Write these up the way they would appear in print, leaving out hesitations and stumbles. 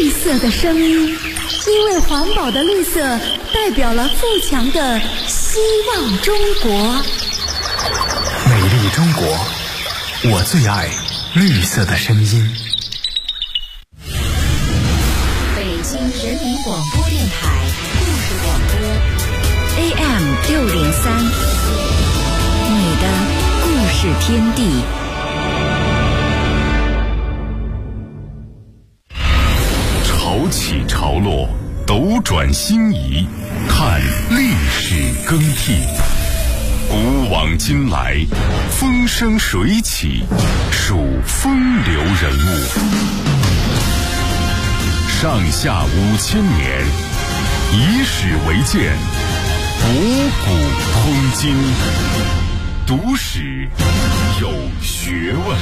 绿色的声音，因为环保的绿色代表了富强的希望中国。 美丽中国，我最爱绿色的声音。 北京人民广播电台故事广播 AM603，你的故事天地。 潮起潮落，斗转星移，看历史更替。古往今来，风生水起，数风流人物。上下5000年，以史为鉴，博古通今，读史有学问。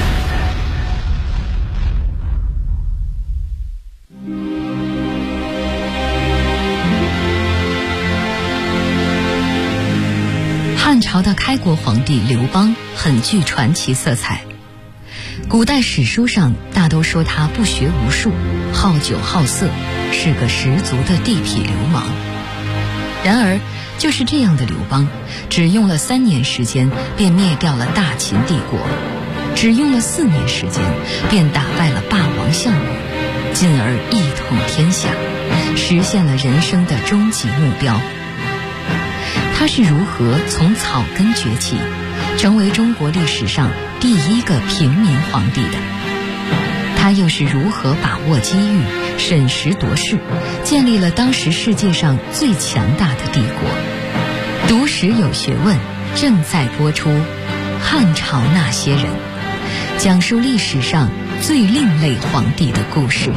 汉朝的开国皇帝刘邦很具传奇色彩，古代史书上大都说他不学无术，好酒好色，是个十足的地痞流氓。然而就是这样的刘邦，只用了3年时间便灭掉了大秦帝国，只用了4年时间便打败了霸王项羽，进而一统天下，实现了人生的终极目标。他是如何从草根崛起，成为中国历史上第一个平民皇帝的？他又是如何把握机遇，审时度势，建立了当时世界上最强大的帝国？读史有学问，正在播出《汉朝那些人》，讲述历史上最另类皇帝的故事。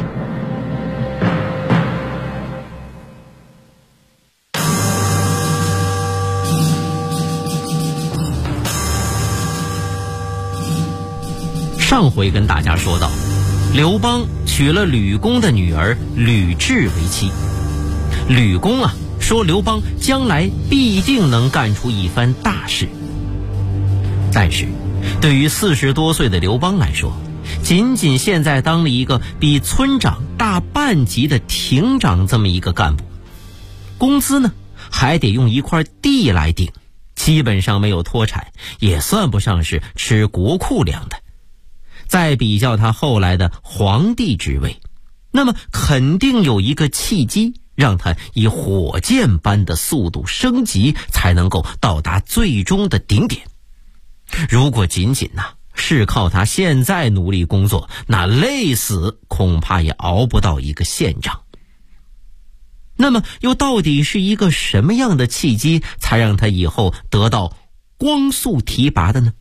上回跟大家说到，刘邦娶了吕公的女儿吕雉为妻。吕公说刘邦将来必定能干出一番大事。但是对于40多岁的刘邦来说，仅仅现在当了一个比村长大半级的亭长这么一个干部，工资呢还得用一块地来顶，基本上没有脱产，也算不上是吃国库粮的。再比较他后来的皇帝职位，那么肯定有一个契机，让他以火箭般的速度升级，才能够到达最终的顶点。如果仅仅是靠他现在努力工作，那累死恐怕也熬不到一个县长。那么又到底是一个什么样的契机，才让他以后得到光速提拔的呢？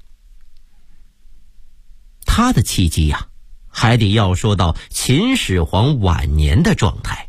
他的契机还得要说到秦始皇晚年的状态。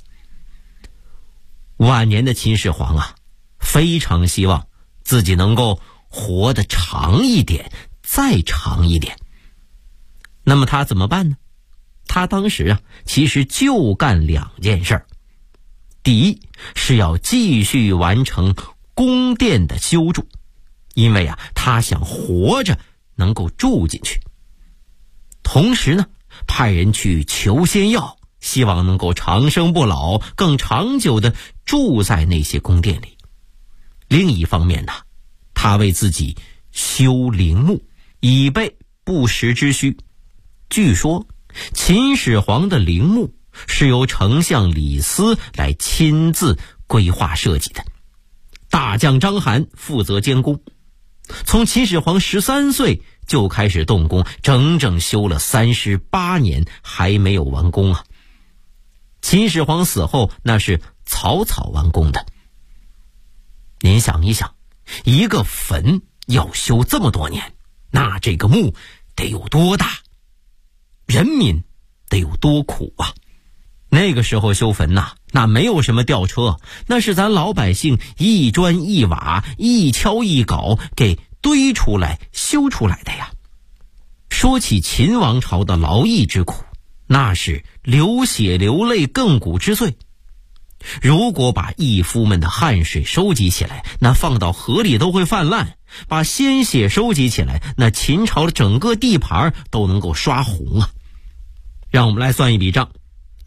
晚年的秦始皇非常希望自己能够活得长一点，再长一点。那么他怎么办呢？他当时其实就干2件事。第一是要继续完成宫殿的修筑，因为他想活着能够住进去。同时呢，派人去求仙药，希望能够长生不老，更长久地住在那些宫殿里。另一方面呢，他为自己修陵墓，以备不时之需。据说秦始皇的陵墓是由丞相李斯来亲自规划设计的，大将章邯负责监工。从秦始皇13岁就开始动工，整整修了38年，还没有完工秦始皇死后，那是草草完工的。您想一想，一个坟要修这么多年，那这个墓得有多大，人民得有多苦那个时候修坟那没有什么吊车，那是咱老百姓一砖一瓦，一锹一镐给堆出来修出来的呀。说起秦王朝的劳役之苦，那是流血流泪亘古之最。如果把义夫们的汗水收集起来，那放到河里都会泛滥；把鲜血收集起来，那秦朝的整个地盘都能够刷红让我们来算一笔账。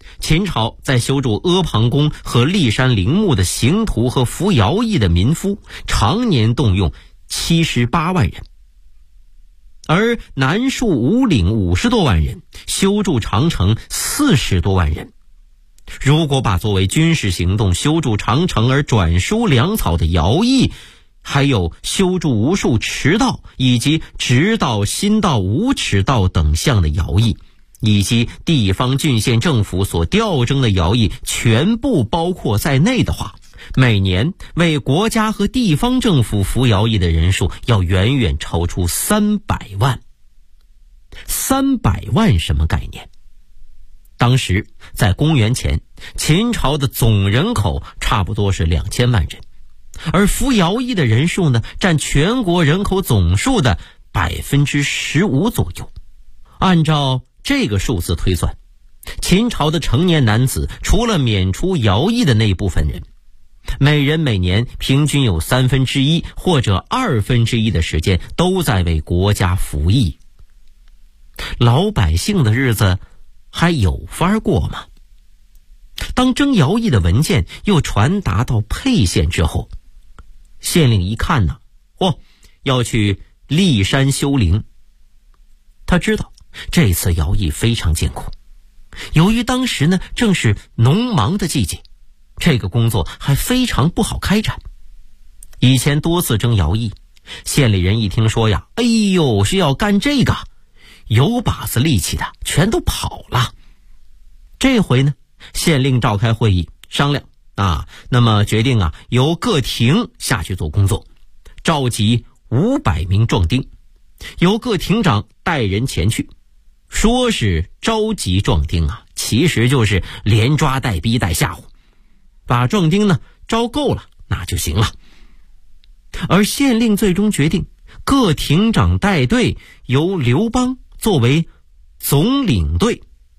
秦朝在修筑阿房宫和骊山陵墓的刑徒和服徭役的民夫常年动用78万人，而南戍五岭50多万人，修筑长城40多万人。如果把作为军事行动修筑长城而转输粮草的徭役，还有修筑无数驰道以及直道、新道、无耻道等项的徭役，以及地方郡县政府所调征的徭役全部包括在内的话，每年为国家和地方政府服徭役的人数要远远超出300万。300万什么概念？当时在公元前，秦朝的总人口差不多是2000万人，而服徭役的人数呢，占全国人口总数的15%左右。按照这个数字推算，秦朝的成年男子除了免除徭役的那部分人，每人每年平均有1/3或者1/2的时间都在为国家服役。老百姓的日子还有法过吗？当征徭役的文件又传达到沛县之后，县令一看呢，要去骊山修陵。他知道这次徭役非常艰苦，由于当时呢正是农忙的季节，这个工作还非常不好开展。以前多次征徭役，县里人一听说呀，是要干这个，有把子力气的全都跑了。这回呢，县令召开会议商量那么决定由各亭下去做工作，召集500名壮丁，由各亭长带人前去。说是召集壮丁其实就是连抓带逼带吓唬，把壮丁呢招够了那就行了。而县令最终决定，各亭长带队，由刘邦作为总领队。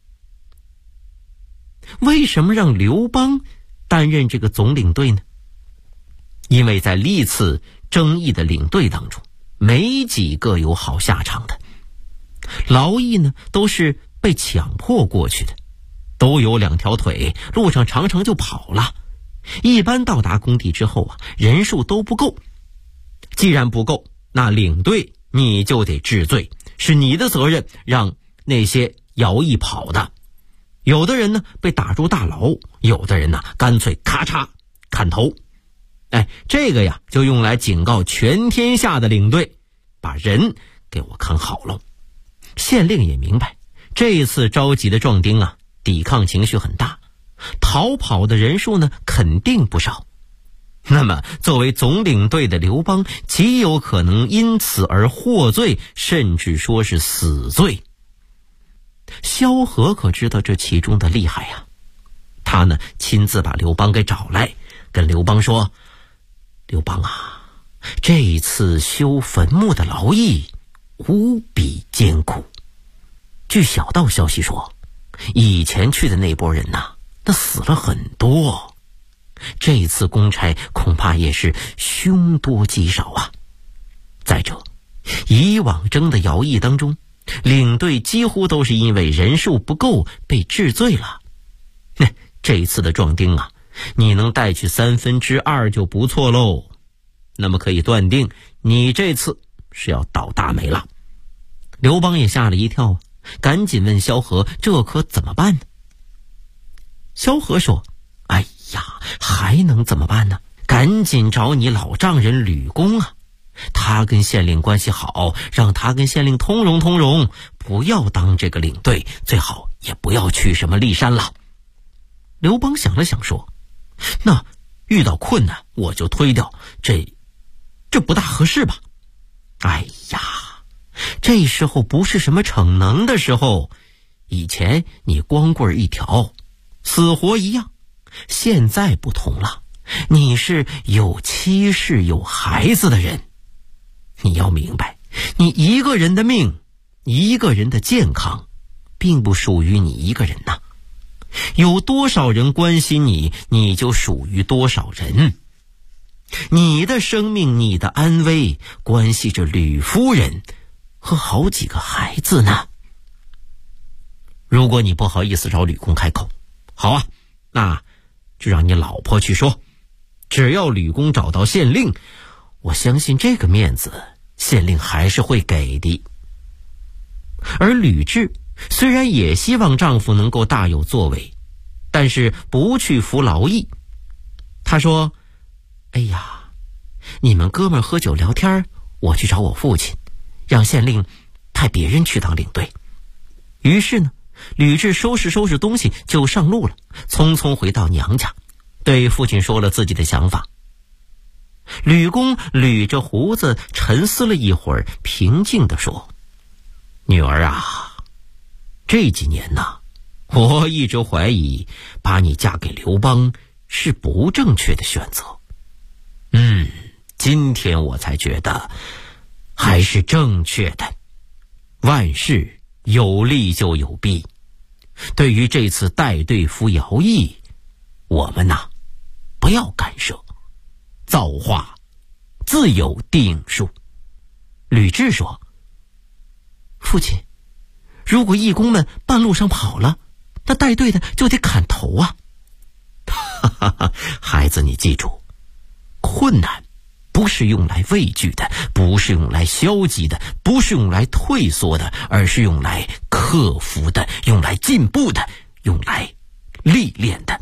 为什么让刘邦担任这个总领队呢？因为在历次征役的领队当中，没几个有好下场的。劳役呢都是被强迫过去的，都有2条腿，路上常常就跑了。一般到达工地之后人数都不够。既然不够，那领队你就得治罪，是你的责任让那些徭役跑的。有的人呢被打入大牢，有的人呢干脆咔嚓砍头。这个就用来警告全天下的领队，把人给我看好了。县令也明白，这一次召集的壮丁抵抗情绪很大，逃跑的人数呢肯定不少。那么作为总领队的刘邦极有可能因此而获罪，甚至说是死罪。萧何可知道这其中的厉害他呢亲自把刘邦给找来，跟刘邦说，刘邦这一次修坟墓的劳役无比艰苦。据小道消息说，以前去的那波人那死了很多，这次公差恐怕也是凶多吉少再者，以往征的徭役当中，领队几乎都是因为人数不够被治罪了。这一次的壮丁你能带去2/3就不错喽。那么可以断定，你这次是要倒大霉了。刘邦也吓了一跳赶紧问萧何，这可怎么办呢？萧何说，还能怎么办呢？赶紧找你老丈人吕公他跟县令关系好，让他跟县令通融通融，不要当这个领队，最好也不要去什么骊山了。刘邦想了想说，那遇到困难我就推掉，这不大合适吧？这时候不是什么逞能的时候，以前你光棍一条，死活一样，现在不同了，你是有妻室有孩子的人。你要明白，你一个人的命，一个人的健康，并不属于你一个人有多少人关心你，你就属于多少人。你的生命，你的安危，关系着吕夫人和好几个孩子呢。如果你不好意思找吕公开口， 好啊，那就让你老婆去说，只要吕公找到县令，我相信这个面子县令还是会给的。而吕雉虽然也希望丈夫能够大有作为，但是不去服劳役。她说，哎呀，你们哥们喝酒聊天，我去找我父亲，让县令派别人去当领队。于是呢，吕雉收拾收拾东西就上路了，匆匆回到娘家，对父亲说了自己的想法。吕公捋着胡子沉思了一会儿，平静地说，女儿啊，这几年呢，我一直怀疑把你嫁给刘邦是不正确的选择。今天我才觉得还是正确的。万事有利就有弊，对于这次带队服徭役，我们呐，不要干涉，造化自有定数。吕雉说，父亲，如果义工们半路上跑了，那带队的就得砍头啊。孩子，你记住，困难不是用来畏惧的，不是用来消极的，不是用来退缩的，而是用来克服的，用来进步的，用来历练的。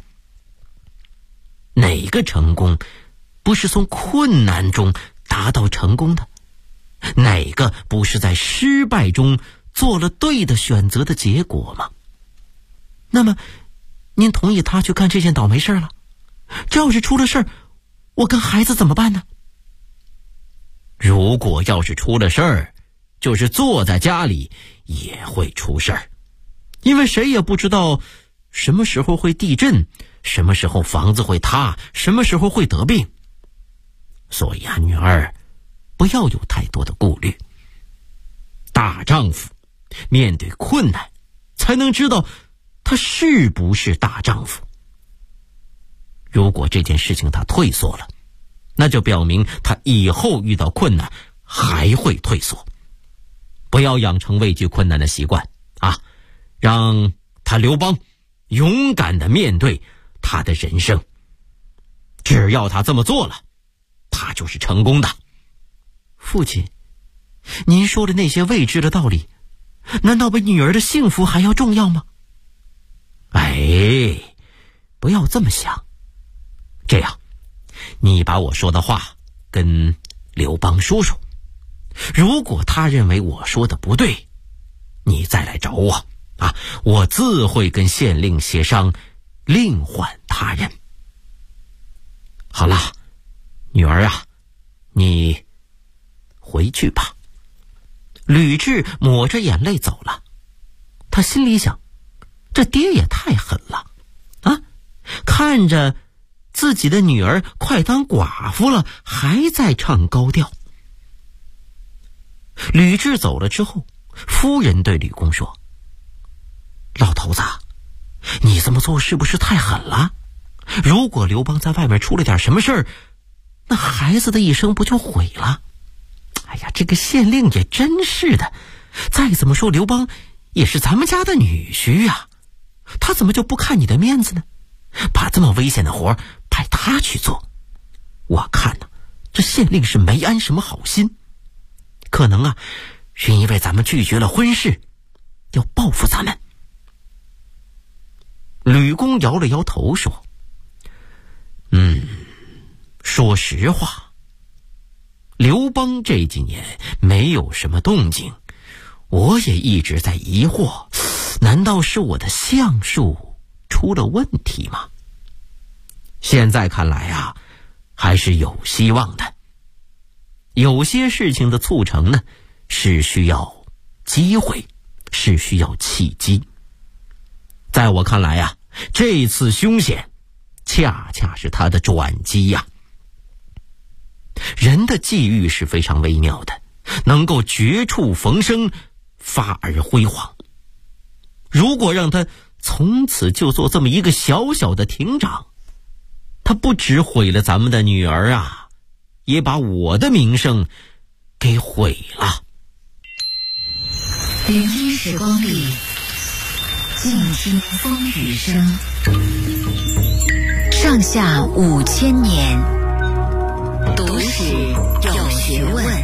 哪个成功不是从困难中达到成功的？哪个不是在失败中做了对的选择的结果吗？那么您同意他去干这件倒霉事了？这要是出了事儿，我跟孩子怎么办呢？如果要是出了事儿，就是坐在家里也会出事儿，因为谁也不知道什么时候会地震，什么时候房子会塌，什么时候会得病。所以啊，女儿，不要有太多的顾虑。大丈夫面对困难，才能知道他是不是大丈夫。如果这件事情他退缩了，那就表明他以后遇到困难还会退缩。不要养成畏惧困难的习惯啊！让他刘邦勇敢地面对他的人生。只要他这么做了，他就是成功的。父亲，您说的那些未知的道理，难道比女儿的幸福还要重要吗？哎，不要这么想。这样，你把我说的话跟刘邦说说，如果他认为我说的不对，你再来找我啊，我自会跟县令协商，另换他人。好了，女儿啊，你回去吧。吕雉抹着眼泪走了，他心里想，这爹也太狠了啊！看着自己的女儿快当寡妇了，还在唱高调。吕雉走了之后，夫人对吕公说，老头子，你这么做是不是太狠了？如果刘邦在外面出了点什么事儿，那孩子的一生不就毁了？哎呀，这个县令也真是的，再怎么说刘邦也是咱们家的女婿啊，他怎么就不看你的面子呢？把这么危险的活派他去做，我看呢，这县令是没安什么好心，可能啊，是因为咱们拒绝了婚事，要报复咱们。吕公摇了摇头说，说实话，刘邦这几年没有什么动静，我也一直在疑惑，难道是我的相术出了问题吗？现在看来啊，还是有希望的。有些事情的促成呢，是需要机会，是需要契机。在我看来啊，这次凶险恰恰是他的转机呀。人的际遇是非常微妙的，能够绝处逢生，发而辉煌。如果让他从此就做这么一个小小的亭长，他不只毁了咱们的女儿啊，也把我的名声给毁了。 聆听时光里，静听风雨声。 上下5000年，读史有学问。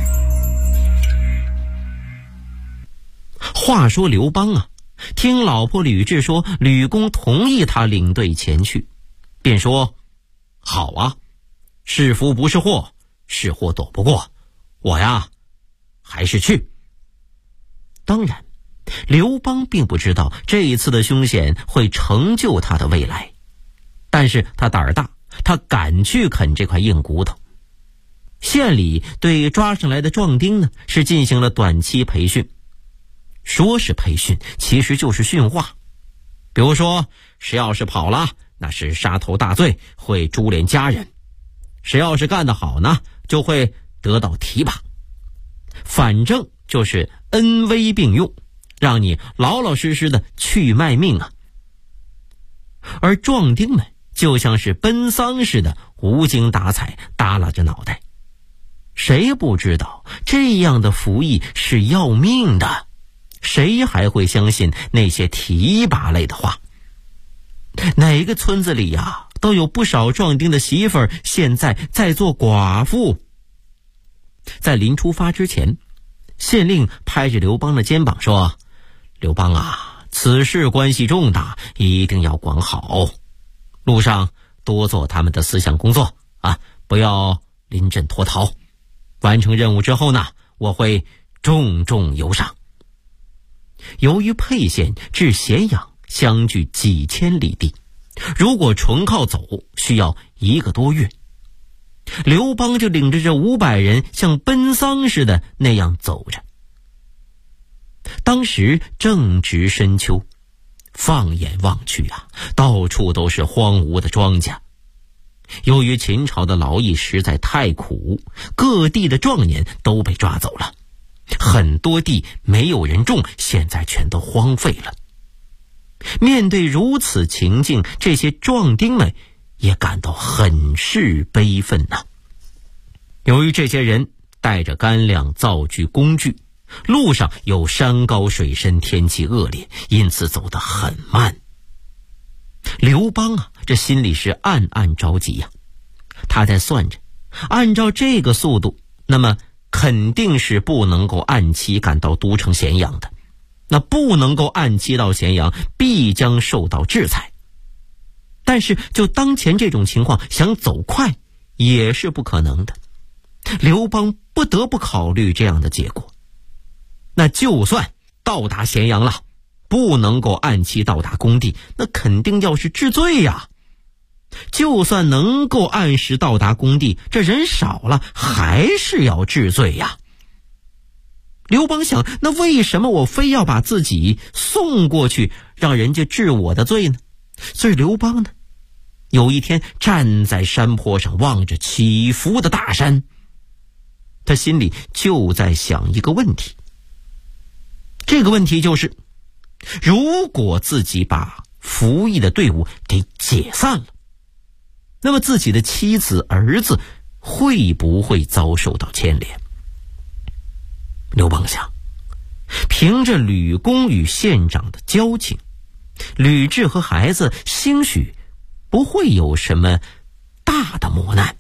话说刘邦啊，听老婆吕雉说吕公同意他领队前去，便说：好啊，是福不是祸，是祸躲不过，我呀还是去。当然刘邦并不知道这一次的凶险会成就他的未来，但是他胆儿大，他敢去啃这块硬骨头。县里对抓上来的壮丁呢，是进行了短期培训。说是培训，其实就是训话。比如说，谁要是跑了，那是杀头大罪，会株连家人；谁要是干得好呢，就会得到提拔。反正就是恩威并用，让你老老实实的去卖命啊。而壮丁们就像是奔丧似的，无精打采，耷拉着脑袋。谁不知道这样的服役是要命的？谁还会相信那些提拔类的话？哪个村子里呀，都有不少壮丁的媳妇儿现在在做寡妇。在临出发之前，县令拍着刘邦的肩膀说：刘邦啊，此事关系重大，一定要管好。路上多做他们的思想工作啊，不要临阵脱逃。完成任务之后呢，我会重重有赏。由于沛县至咸阳相距几千里地，如果纯靠走需要1个多月。刘邦就领着这500人像奔丧似的那样走着。当时正值深秋，放眼望去啊，到处都是荒芜的庄稼。由于秦朝的劳役实在太苦，各地的壮年都被抓走了，很多地没有人种，现在全都荒废了。面对如此情境，这些壮丁们也感到很是悲愤呐。由于这些人带着干粮、灶具、工具，路上有山高水深，天气恶劣，因此走得很慢。刘邦啊，这心里是暗暗着急呀。他在算着，按照这个速度，那么肯定是不能够按期赶到都城咸阳的。那不能够按期到咸阳，必将受到制裁。但是就当前这种情况，想走快也是不可能的。刘邦不得不考虑这样的结果。那就算到达咸阳了，不能够按期到达工地，那肯定要是治罪呀。就算能够按时到达工地，这人少了，还是要治罪呀。刘邦想，那为什么我非要把自己送过去，让人家治我的罪呢？所以刘邦呢，有一天站在山坡上，望着起伏的大山，他心里就在想一个问题。这个问题就是，如果自己把服役的队伍给解散了，那么自己的妻子、儿子会不会遭受到牵连？刘邦想，凭着吕公与县长的交情，吕雉和孩子兴许不会有什么大的磨难。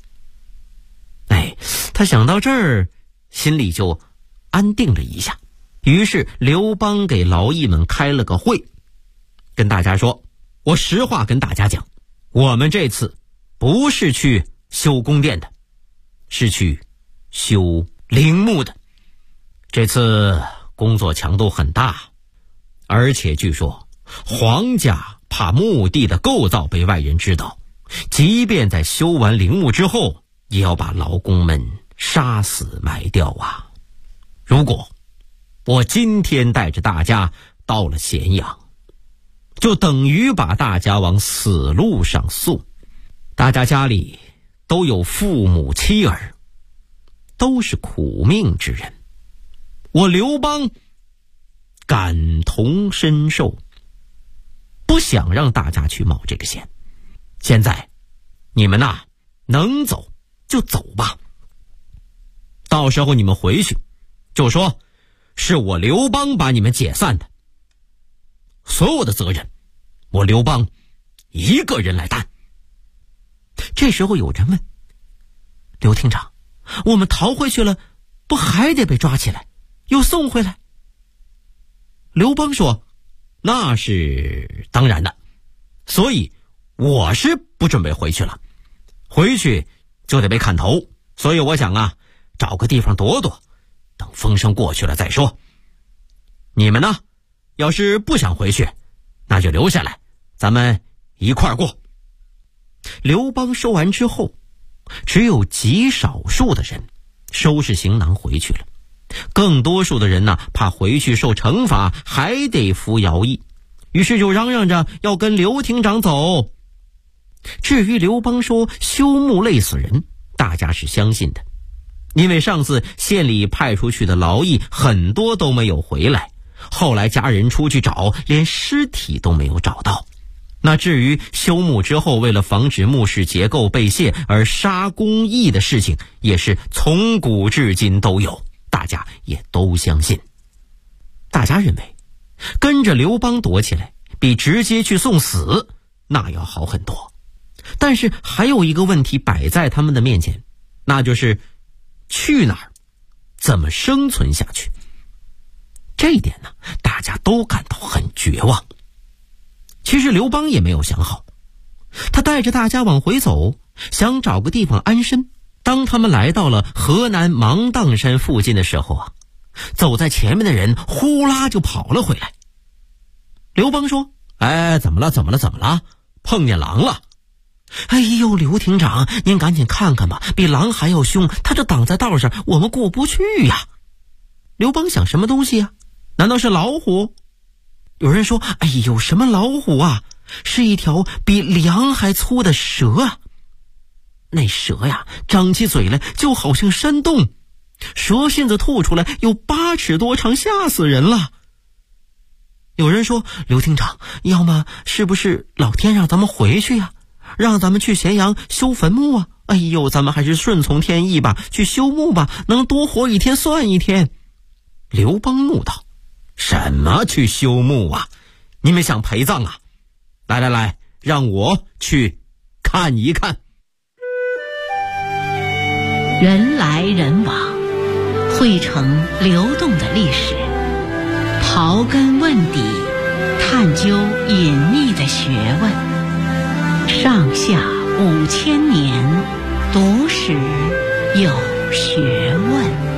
他想到这儿，心里就安定了一下。于是刘邦给劳役们开了个会，跟大家说，我实话跟大家讲，我们这次不是去修宫殿的，是去修陵墓的。这次工作强度很大，而且据说皇家怕墓地的构造被外人知道，即便在修完陵墓之后，也要把劳工们杀死埋掉啊。如果我今天带着大家到了咸阳，就等于把大家往死路上送。大家家里都有父母妻儿，都是苦命之人，我刘邦感同身受，不想让大家去冒这个险。现在你们呐，能走就走吧，到时候你们回去就说是我刘邦把你们解散的，所有的责任我刘邦一个人来担。 这时候有人问：刘厅长，我们逃回去了，不还得被抓起来，又送回来？刘邦说：那是当然的，所以我是不准备回去了，回去就得被砍头，所以我想啊，找个地方躲躲，等风声过去了再说。你们呢，要是不想回去，那就留下来，咱们一块儿过。刘邦说完之后，只有极少数的人收拾行囊回去了，更多数的人呢，怕回去受惩罚，还得服徭役，于是就嚷嚷着要跟刘厅长走。至于刘邦说休沐累死人，大家是相信的，因为上次县里派出去的劳役很多都没有回来，后来家人出去找，连尸体都没有找到。那至于休沐之后为了防止墓室结构被泄而杀公役的事情，也是从古至今都有，大家也都相信。大家认为跟着刘邦躲起来比直接去送死那要好很多。但是还有一个问题摆在他们的面前，那就是去哪儿，怎么生存下去。这一点呢，大家都感到很绝望。其实刘邦也没有想好，他带着大家往回走，想找个地方安身。当他们来到了河南芒砀山附近的时候啊，走在前面的人呼啦就跑了回来。刘邦说：怎么了？碰见狼了？哎呦，刘厅长，您赶紧看看吧，比狼还要凶，他这挡在道上，我们过不去呀。刘邦想，什么东西呀？难道是老虎？有人说：哎呦，什么老虎啊，是一条比梁还粗的蛇啊。那蛇呀，张起嘴来就好像山洞，蛇信子吐出来有8尺多长，吓死人了。有人说：刘厅长，要么是不是老天让咱们回去呀，让咱们去咸阳修坟墓啊？哎呦，咱们还是顺从天意吧，去修墓吧，能多活一天算一天。刘邦怒道：什么去修墓啊？你们想陪葬啊？来，让我去看一看。 人来人往，汇成流动的历史，刨根问底，探究隐秘的学问。上下5000年，读史有学问。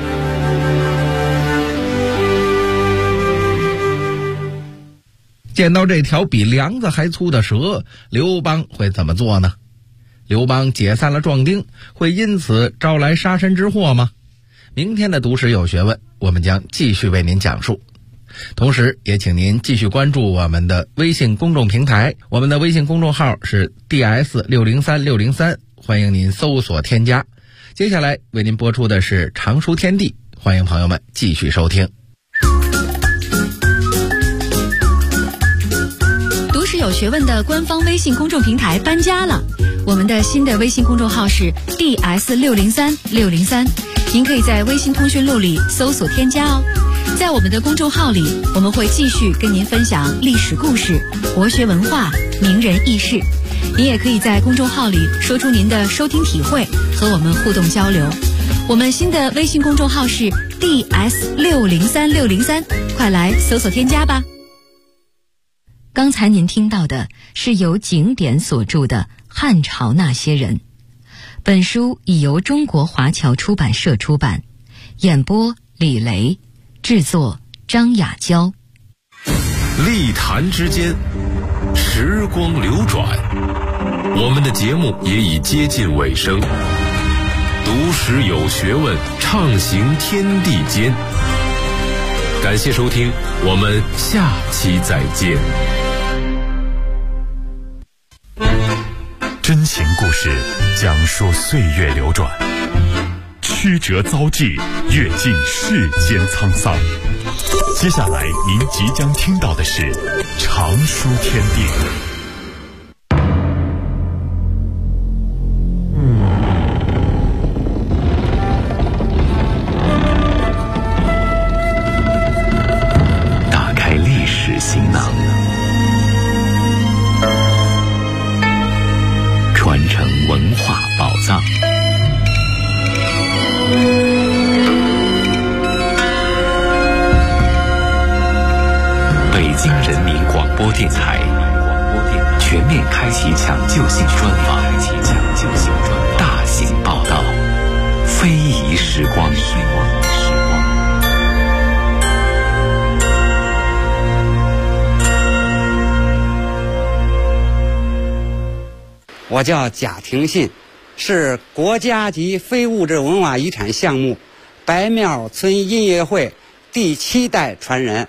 见到这条比梁子还粗的蛇，刘邦会怎么做呢？刘邦解散了壮丁，会因此招来杀身之祸吗？明天的读史有学问，我们将继续为您讲述。同时也请您继续关注我们的微信公众平台，我们的微信公众号是 DS603603，欢迎您搜索添加。接下来为您播出的是常书天地，欢迎朋友们继续收听。 读史有学问的官方微信公众平台搬家了，我们的新的微信公众号是 DS603603，您可以在微信通讯录里搜索添加哦。在我们的公众号里，我们会继续跟您分享历史故事、国学文化、名人轶事。您也可以在公众号里说出您的收听体会，和我们互动交流。我们新的微信公众号是 DS603603，快来搜索添加吧。 刚才您听到的是由景典所著的《汉朝那些人》，本书已由中国华侨出版社出版，演播李雷，制作张雅娇。 历坛之间，时光流转，我们的节目也已接近尾声。读史有学问，畅行天地间。感谢收听，我们下期再见。 真情故事讲述岁月流转，曲折遭际，阅尽世间沧桑。接下来您即将听到的是常书天地。打开历史行囊，传承文化藏。北京人民广播电台全面开启抢救性专访，大型报道，非遗时光。 我叫贾廷信，是国家级非物质文化遗产项目白庙村音乐会第7代传人。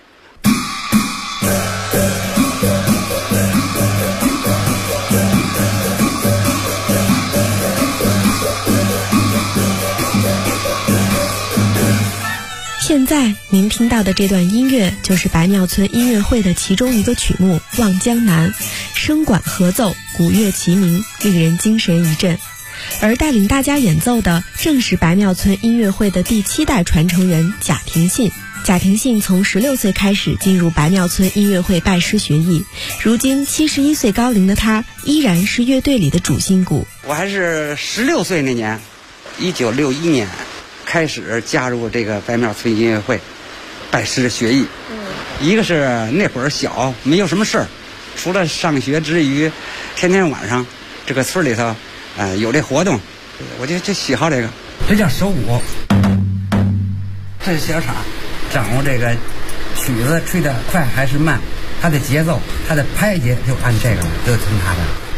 现在您听到的这段音乐就是白庙村音乐会的其中一个曲目《望江南》，声管合奏，鼓乐齐鸣，令人精神一振。而带领大家演奏的正是白庙村音乐会的第7代传承人贾廷信。贾廷信从16岁开始进入白庙村音乐会拜师学艺，如今71岁高龄的他依然是乐队里的主心骨。 我还是16岁那年，1961年开始加入这个白庙村音乐会，拜师学艺。一个是那会儿小，没有什么事儿，除了上学之余，天天晚上这个村里头，有这活动，我就喜好这个。这叫手鼓，这是小场，掌握这个曲子吹得快还是慢，它的节奏，它的拍节就按这个，就听它的。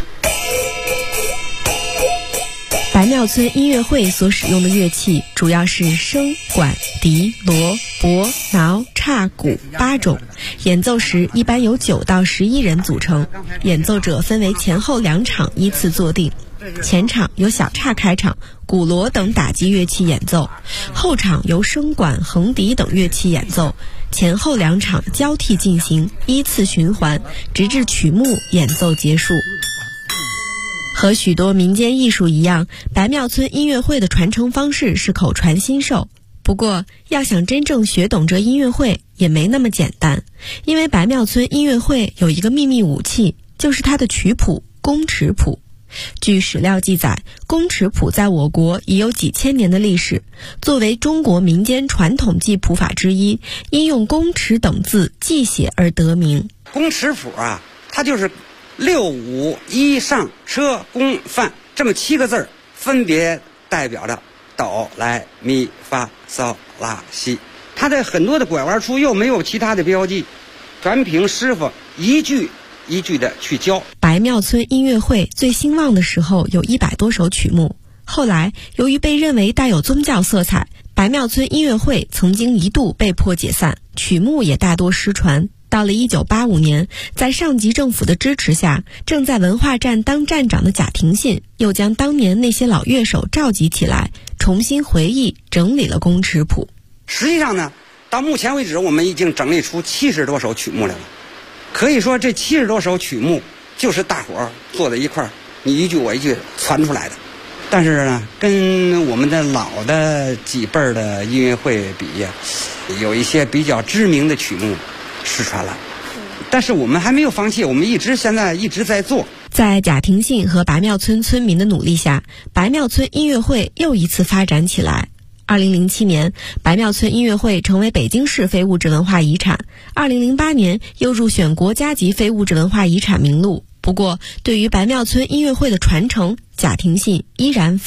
白庙村音乐会所使用的乐器主要是笙、管、笛、锣、钹、挠、叉、鼓8种，演奏时一般由9到11人组成，演奏者分为前后2场依次坐定。前场由小叉开场，鼓锣等打击乐器演奏，后场由笙管、横笛等乐器演奏，前后2场交替进行，依次循环，直至曲目演奏结束。和许多民间艺术一样，白庙村音乐会的传承方式是口传心授。不过，要想真正学懂这音乐会也没那么简单，因为白庙村音乐会有一个秘密武器，就是它的曲谱宫尺谱。据史料记载，宫尺谱在我国已有几千年的历史，作为中国民间传统记谱法之一，因用宫尺等字记写而得名。 宫尺谱啊，它就是6、5、1上车宫范这么7个字，分别代表着哆来咪发嗦拉西。它的很多的拐弯处又没有其他的标记，全凭师傅一句一句的去教。 白庙村音乐会最兴旺的时候有100多首曲目，后来由于被认为带有宗教色彩，白庙村音乐会曾经一度被迫解散，曲目也大多失传。到了1985年，在上级政府的支持下，正在文化站当站长的贾廷信又将当年那些老乐手召集起来，重新回忆整理了宫尺谱。 实际上呢，到目前为止我们已经整理出70多首曲目来了。可以说这70多首曲目就是大伙儿坐在一块儿，你一句我一句传出来的。但是呢，跟我们的老的几辈儿的音乐会比呀，有一些比较知名的曲目失传了，但是我们还没有放弃，我们现在一直在做。 在贾廷信和白庙村村民的努力下，白庙村音乐会又一次发展起来。2007年，白庙村音乐会成为北京市非物质文化遗产。2008年又入选国家级非物质文化遗产名录。不过，对于白庙村音乐会的传承，贾廷信依然